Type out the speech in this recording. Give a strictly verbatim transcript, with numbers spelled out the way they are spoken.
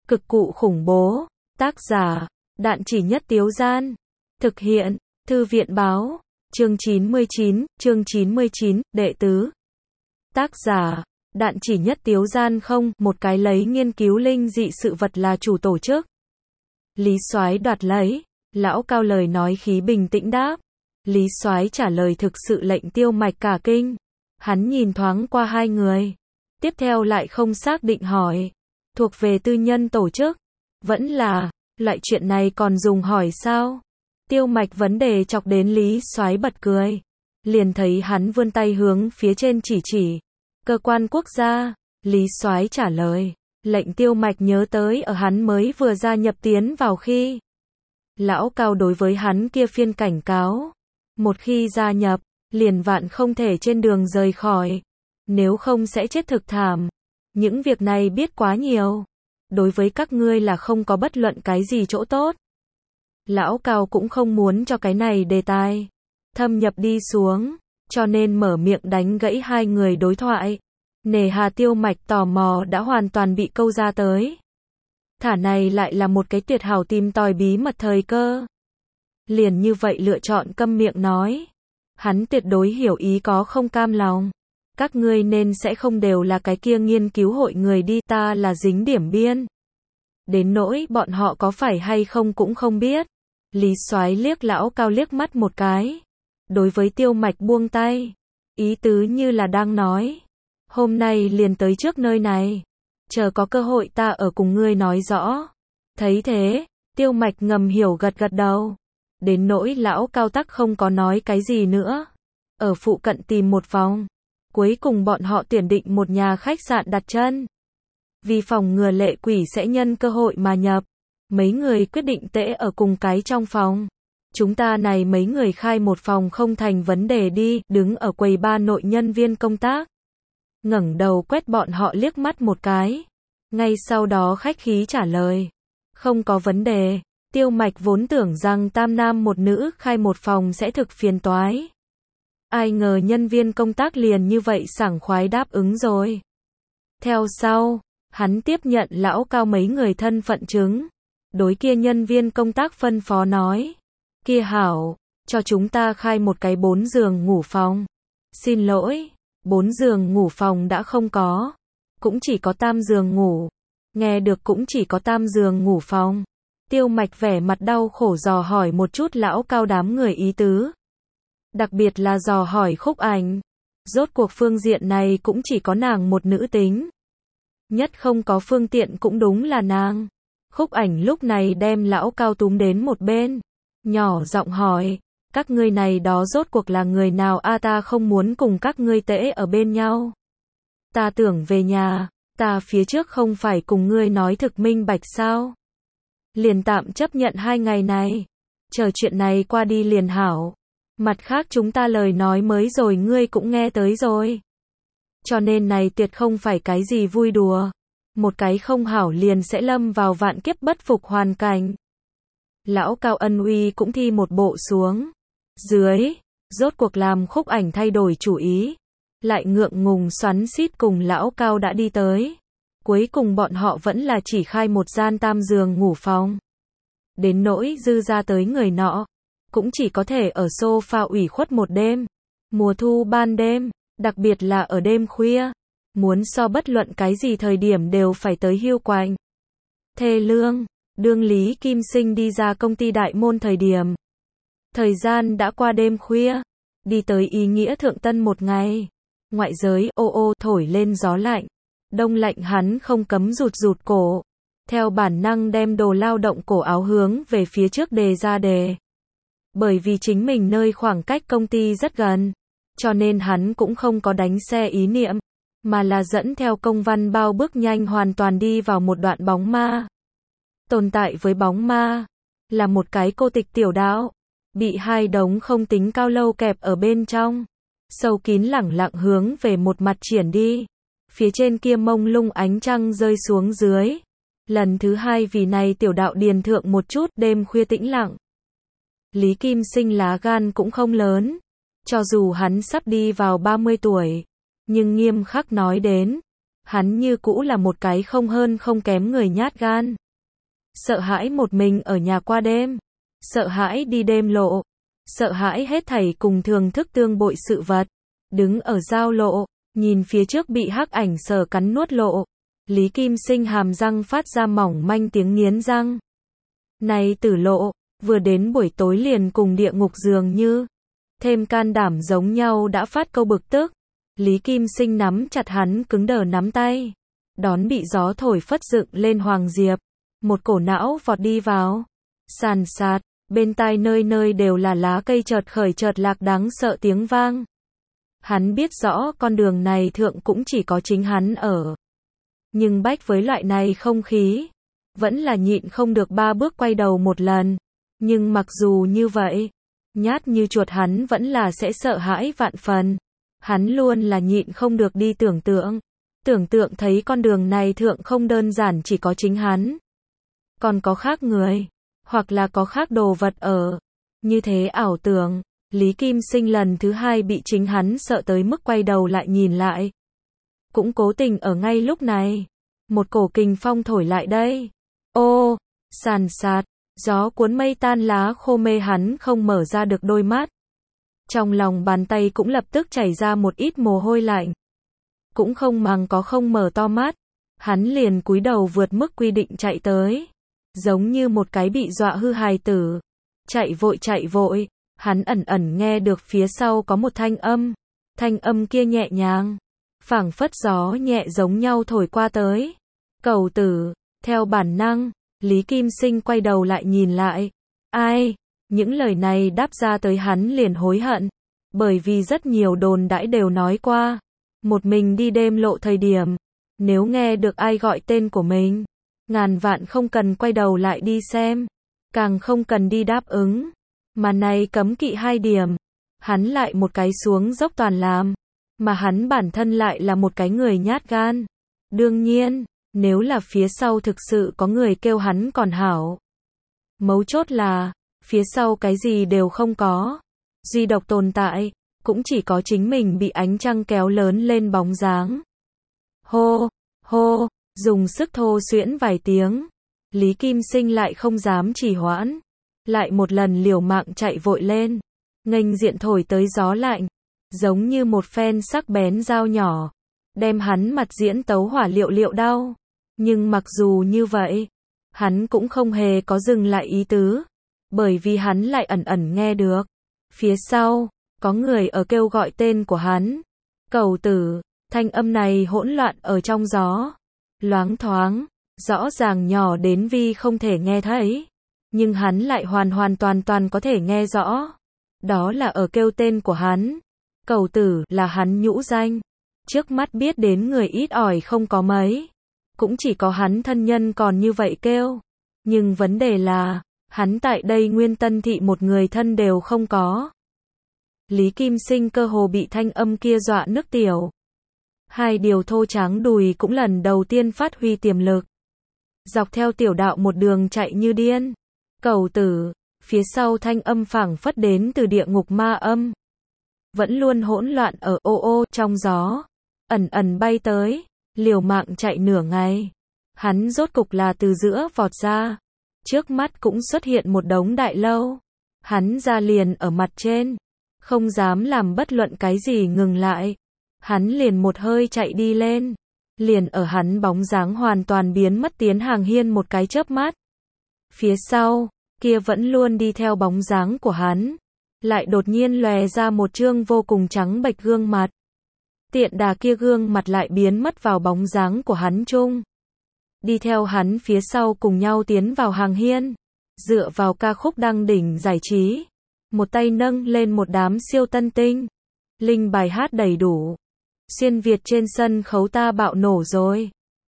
Cực cụ khủng bố. Tác giả, Đạn Chỉ Nhất Tiếu Gian. Thực hiện, Thư viện báo. Chương chín mươi chín, chương chín mươi chín, đệ tứ. Tác giả, Đạn Chỉ Nhất Tiếu Gian. Không, một cái lấy nghiên cứu linh dị sự vật là chủ tổ chức. Lý Soái đoạt lấy. Lão Cao lời nói khí bình tĩnh đáp. Lý Soái trả lời thực sự lệnh Tiêu Mạch cả kinh. Hắn nhìn thoáng qua hai người. Tiếp theo lại không xác định hỏi. Thuộc về tư nhân tổ chức. Vẫn là, loại chuyện này còn dùng hỏi sao? Tiêu Mạch vấn đề chọc đến Lý Soái bật cười. Liền thấy hắn vươn tay hướng phía trên chỉ chỉ. Cơ quan quốc gia. Lý Soái trả lời. Lệnh Tiêu Mạch nhớ tới ở hắn mới vừa gia nhập tiến vào khi. Lão Cao đối với hắn kia phiên cảnh cáo. Một khi gia nhập, liền vạn không thể trên đường rời khỏi. Nếu không sẽ chết thực thảm. Những việc này biết quá nhiều. Đối với các ngươi là không có bất luận cái gì chỗ tốt. Lão Cao cũng không muốn cho cái này đề tài thâm nhập đi xuống, cho nên mở miệng đánh gãy hai người đối thoại. Nề hà Tiêu Mạch tò mò đã hoàn toàn bị câu ra tới. Thả này lại là một cái tuyệt hảo tìm tòi bí mật thời cơ. Liền như vậy lựa chọn câm miệng nói. Hắn tuyệt đối hiểu ý có không cam lòng. Các ngươi nên sẽ không đều là cái kia nghiên cứu hội người đi, ta là dính điểm biên. Đến nỗi bọn họ có phải hay không cũng không biết. Lý Soái liếc Lão Cao liếc mắt một cái. Đối với Tiêu Mạch buông tay. Ý tứ như là đang nói. Hôm nay liền tới trước nơi này. Chờ có cơ hội ta ở cùng ngươi nói rõ. Thấy thế, Tiêu Mạch ngầm hiểu gật gật đầu. Đến nỗi Lão Cao tắc không có nói cái gì nữa. Ở phụ cận tìm một vòng. Cuối cùng bọn họ tuyển định một nhà khách sạn đặt chân. Vì phòng ngừa lệ quỷ sẽ nhân cơ hội mà nhập. Mấy người quyết định tễ ở cùng cái trong phòng. Chúng ta này mấy người khai một phòng không thành vấn đề đi, đứng ở quầy ba nội nhân viên công tác. Ngẩng đầu quét bọn họ liếc mắt một cái. Ngay sau đó khách khí trả lời. Không có vấn đề. Tiêu Mạch vốn tưởng rằng tam nam một nữ khai một phòng sẽ thực phiền toái. Ai ngờ nhân viên công tác liền như vậy sảng khoái đáp ứng rồi. Theo sau, hắn tiếp nhận Lão Cao mấy người thân phận chứng. Đối kia nhân viên công tác phân phó nói. Kia hảo, cho chúng ta khai một cái bốn giường ngủ phòng. Xin lỗi, bốn giường ngủ phòng đã không có. Cũng chỉ có tam giường ngủ. Nghe được cũng chỉ có tam giường ngủ phòng. Tiêu Mạch vẻ mặt đau khổ dò hỏi một chút Lão Cao đám người ý tứ. Đặc biệt là dò hỏi Khúc Ảnh. Rốt cuộc phương diện này cũng chỉ có nàng một nữ tính. Nhất không có phương tiện cũng đúng là nàng. Khúc Ảnh lúc này đem Lão Cao túm đến một bên. Nhỏ giọng hỏi. Các ngươi này đó rốt cuộc là người nào a? Ta không muốn cùng các ngươi tễ ở bên nhau. Ta tưởng về nhà. Ta phía trước không phải cùng ngươi nói thực minh bạch sao? Liền tạm chấp nhận hai ngày này. Chờ chuyện này qua đi liền hảo. Mặt khác chúng ta lời nói mới rồi ngươi cũng nghe tới rồi. Cho nên này tuyệt không phải cái gì vui đùa. Một cái không hảo liền sẽ lâm vào vạn kiếp bất phục hoàn cảnh. Lão Cao ân uy cũng thi một bộ xuống. Dưới, rốt cuộc làm Khúc Ảnh thay đổi chủ ý. Lại ngượng ngùng xoắn xít cùng Lão Cao đã đi tới. Cuối cùng bọn họ vẫn là chỉ khai một gian tam giường ngủ phòng. Đến nỗi dư ra tới người nọ. Cũng chỉ có thể ở sofa ủy khuất một đêm. Mùa thu ban đêm, đặc biệt là ở đêm khuya. Muốn so bất luận cái gì thời điểm đều phải tới hiu quạnh. Thê lương, đương Lý Kim Sinh đi ra công ty đại môn thời điểm. Thời gian đã qua đêm khuya. Đi tới ý nghĩa thượng tân một ngày. Ngoại giới ô ô thổi lên gió lạnh. Đông lạnh hắn không cấm rụt rụt cổ. Theo bản năng đem đồ lao động cổ áo hướng về phía trước đề ra đề. Bởi vì chính mình nơi khoảng cách công ty rất gần, cho nên hắn cũng không có đánh xe ý niệm, mà là dẫn theo công văn bao bước nhanh hoàn toàn đi vào một đoạn bóng ma. Tồn tại với bóng ma, là một cái cô tịch tiểu đạo, bị hai đống không tính cao lâu kẹp ở bên trong, sâu kín lẳng lặng hướng về một mặt triển đi. Phía trên kia mông lung ánh trăng rơi xuống dưới. Lần thứ hai vì này tiểu đạo điền thượng một chút đêm khuya tĩnh lặng. Lý Kim Sinh lá gan cũng không lớn. Cho dù hắn sắp đi vào ba mươi tuổi. Nhưng nghiêm khắc nói đến. Hắn như cũ là một cái không hơn không kém người nhát gan. Sợ hãi một mình ở nhà qua đêm. Sợ hãi đi đêm lộ. Sợ hãi hết thảy cùng thường thức tương bội sự vật. Đứng ở giao lộ, nhìn phía trước bị hắc ảnh sờ cắn nuốt lộ. Lý Kim Sinh hàm răng phát ra mỏng manh tiếng nghiến răng. Này tử lộ, vừa đến buổi tối liền cùng địa ngục dường như. Thêm can đảm giống nhau đã phát câu bực tức. Lý Kim Sinh nắm chặt hắn cứng đờ nắm tay. Đón bị gió thổi phất dựng lên Hoàng Diệp. Một cổ não vọt đi vào. Sàn sạt, bên tai nơi nơi đều là lá cây chợt khởi chợt lạc đáng sợ tiếng vang. Hắn biết rõ con đường này thượng cũng chỉ có chính hắn ở. Nhưng bách với loại này không khí, vẫn là nhịn không được ba bước quay đầu một lần. Nhưng mặc dù như vậy, nhát như chuột hắn vẫn là sẽ sợ hãi vạn phần. Hắn luôn là nhịn không được đi tưởng tượng. Tưởng tượng thấy con đường này thượng không đơn giản chỉ có chính hắn. Còn có khác người, hoặc là có khác đồ vật ở. Như thế ảo tưởng, Lý Kim Sinh lần thứ hai bị chính hắn sợ tới mức quay đầu lại nhìn lại. Cũng cố tình ở ngay lúc này, một cổ kình phong thổi lại đây. Ô, sàn sạt, gió cuốn mây tan lá khô mê hắn không mở ra được đôi mắt. Trong lòng bàn tay cũng lập tức chảy ra một ít mồ hôi lạnh. Cũng không màng có không mở to mắt, hắn liền cúi đầu vượt mức quy định chạy tới. Giống như một cái bị dọa hư hài tử. Chạy vội chạy vội, hắn ẩn ẩn nghe được phía sau có một thanh âm. Thanh âm kia nhẹ nhàng, phảng phất gió nhẹ giống nhau thổi qua tới. Cầu tử, theo bản năng, Lý Kim Sinh quay đầu lại nhìn lại. Ai? Những lời này đáp ra tới hắn liền hối hận. Bởi vì rất nhiều đồn đãi đều nói qua. Một mình đi đêm lộ thời điểm, nếu nghe được ai gọi tên của mình, ngàn vạn không cần quay đầu lại đi xem. Càng không cần đi đáp ứng. Mà này cấm kỵ hai điểm. Hắn lại một cái xuống dốc toàn làm. Mà hắn bản thân lại là một cái người nhát gan. Đương nhiên, nếu là phía sau thực sự có người kêu hắn còn hảo. Mấu chốt là, phía sau cái gì đều không có. Duy độc tồn tại, cũng chỉ có chính mình bị ánh trăng kéo lớn lên bóng dáng. Hô, hô, dùng sức thô xuyễn vài tiếng. Lý Kim Sinh lại không dám trì hoãn. Lại một lần liều mạng chạy vội lên. Nghênh diện thổi tới gió lạnh. Giống như một phen sắc bén dao nhỏ. Đem hắn mặt diễn tấu hỏa liệu liệu đau. Nhưng mặc dù như vậy, hắn cũng không hề có dừng lại ý tứ. Bởi vì hắn lại ẩn ẩn nghe được. Phía sau, có người ở kêu gọi tên của hắn. Cầu tử, thanh âm này hỗn loạn ở trong gió. Loáng thoáng, rõ ràng nhỏ đến vi không thể nghe thấy. Nhưng hắn lại hoàn hoàn toàn toàn có thể nghe rõ. Đó là ở kêu tên của hắn. Cầu tử là hắn nhũ danh. Trước mắt biết đến người ít ỏi không có mấy. Cũng chỉ có hắn thân nhân còn như vậy kêu. Nhưng vấn đề là, hắn tại đây Nguyên Tân Thị một người thân đều không có. Lý Kim Sinh cơ hồ bị thanh âm kia dọa nức tiểu. Hai điều thô tráng đùi cũng lần đầu tiên phát huy tiềm lực. Dọc theo tiểu đạo một đường chạy như điên. Cầu tử, phía sau thanh âm phảng phất đến từ địa ngục ma âm. Vẫn luôn hỗn loạn ở ô ô trong gió. Ẩn ẩn bay tới, liều mạng chạy nửa ngày. Hắn rốt cục là từ giữa vọt ra. Trước mắt cũng xuất hiện một đống đại lâu. Hắn ra liền ở mặt trên. Không dám làm bất luận cái gì ngừng lại. Hắn liền một hơi chạy đi lên. Liền ở hắn bóng dáng hoàn toàn biến mất tiến hàng hiên một cái chớp mắt. Phía sau, kia vẫn luôn đi theo bóng dáng của hắn. Lại đột nhiên lòe ra một trương vô cùng trắng bệch gương mặt. Tiện đà kia gương mặt lại biến mất vào bóng dáng của hắn chung. Đi theo hắn phía sau cùng nhau tiến vào hàng hiên. Dựa vào ca khúc đăng đỉnh giải trí. Một tay nâng lên một đám siêu tân tinh. Linh bài hát đầy đủ. Xuyên Việt trên sân khấu ta bạo nổ rồi.